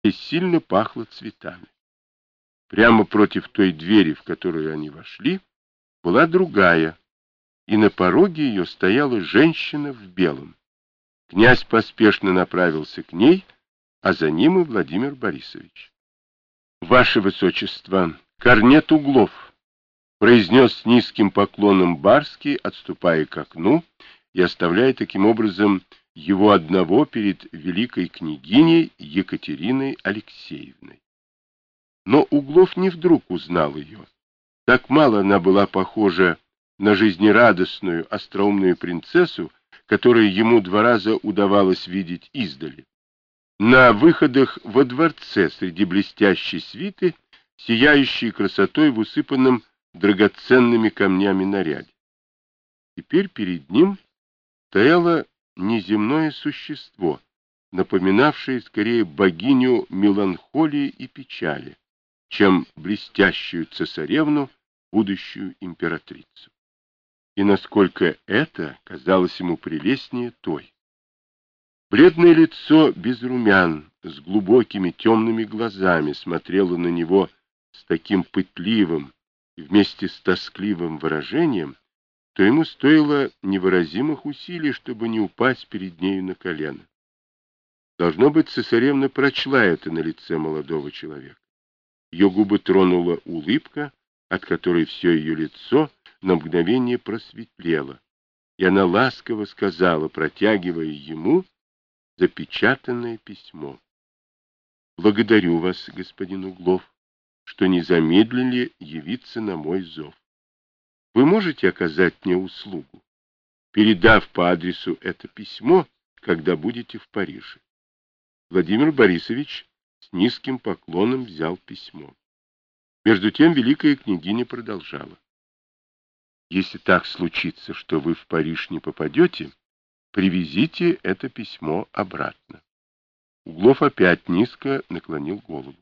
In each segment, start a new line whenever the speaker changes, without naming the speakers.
и сильно пахло цветами. Прямо против той двери, в которую они вошли, была другая, и на пороге ее стояла женщина в белом. Князь поспешно направился к ней, а за ним и Владимир Борисович. — Ваше Высочество, корнет Углов! — произнес с низким поклоном Барский, отступая к окну и оставляя таким образом его одного перед великой княгиней Екатериной Алексеевной. Но Углов не вдруг узнал ее. Так мало она была похожа на жизнерадостную, остроумную принцессу, которую ему 2 раза удавалось видеть издали. На выходах во дворце среди блестящей свиты, сияющей красотой в усыпанном драгоценными камнями наряде. Теперь перед ним стояло неземное существо, напоминавшее скорее богиню меланхолии и печали, чем блестящую цесаревну, будущую императрицу. И насколько это казалось ему прелестнее той. Бледное лицо без румян, с глубокими темными глазами смотрело на него с таким пытливым и вместе с тоскливым выражением, то ему стоило невыразимых усилий, чтобы не упасть перед нею на колено. Должно быть, цесаревна прочла это на лице молодого человека. Ее губы тронула улыбка, от которой все ее лицо на мгновение просветлело, и она ласково сказала, протягивая ему запечатанное письмо: «Благодарю вас, господин Углов, что не замедлили явиться на мой зов. Вы можете оказать мне услугу, передав по адресу это письмо, когда будете в Париже?» Владимир Борисович с низким поклоном взял письмо. Между тем великая княгиня продолжала: «Если так случится, что вы в Париж не попадете, привезите это письмо обратно». Углов опять низко наклонил голову.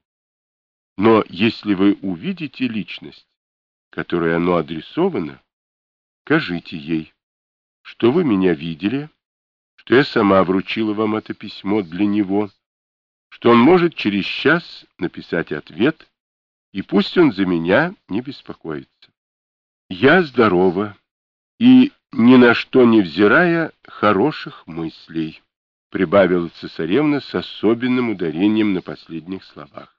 «Но если вы увидите личность, которой оно адресовано, скажите ей, что вы меня видели, что я сама вручила вам это письмо для него, что он может через час написать ответ, и пусть он за меня не беспокоится. Я здорова и, ни на что не взирая, хороших мыслей», прибавила цесаревна с особенным ударением на последних словах.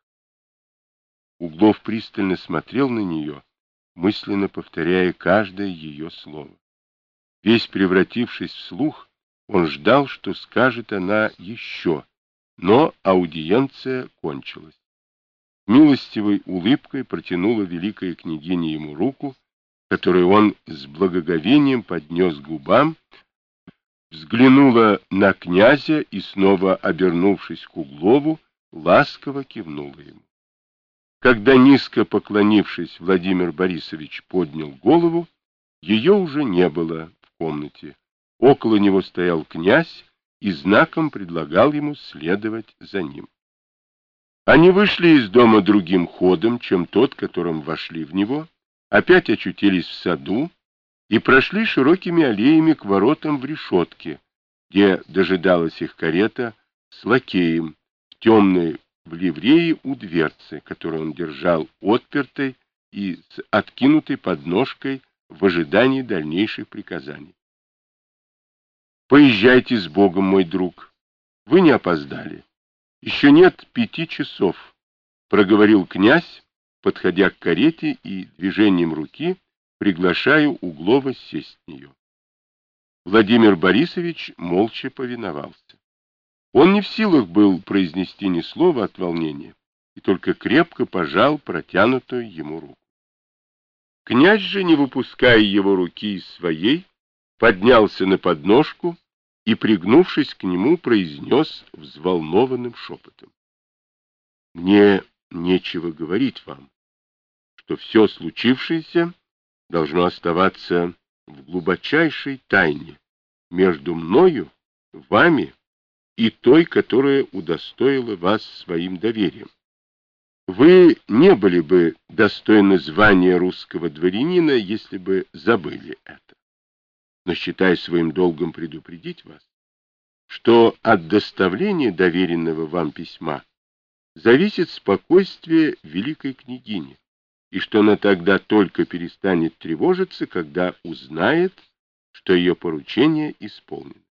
Углов пристально смотрел на нее, мысленно повторяя каждое ее слово. Весь превратившись в слух, он ждал, что скажет она еще, но аудиенция кончилась. Милостивой улыбкой протянула великая княгиня ему руку, которую он с благоговением поднес к губам, взглянула на князя и, снова обернувшись к Углову, ласково кивнула ему. Когда, низко поклонившись, Владимир Борисович поднял голову, ее уже не было в комнате. Около него стоял князь и знаком предлагал ему следовать за ним. Они вышли из дома другим ходом, чем тот, которым вошли в него, опять очутились в саду и прошли широкими аллеями к воротам в решетке, где дожидалась их карета с лакеем в темной в ливрее у дверцы, которую он держал отпертой и с откинутой подножкой в ожидании дальнейших приказаний. «Поезжайте с Богом, мой друг. Вы не опоздали. Еще нет 5 часов», — проговорил князь, подходя к карете и движением руки приглашая Углова сесть в нее. Владимир Борисович молча повиновался. Он не в силах был произнести ни слова от волнения и только крепко пожал протянутую ему руку. Князь же, не выпуская его руки из своей, поднялся на подножку и, пригнувшись к нему, произнес взволнованным шепотом: «Мне нечего говорить вам, что все случившееся должно оставаться в глубочайшей тайне между мною, вами и той, которая удостоила вас своим доверием. Вы не были бы достойны звания русского дворянина, если бы забыли это. Но считаю своим долгом предупредить вас, что от доставления доверенного вам письма зависит спокойствие великой княгини, и что она тогда только перестанет тревожиться, когда узнает, что ее поручение исполнено.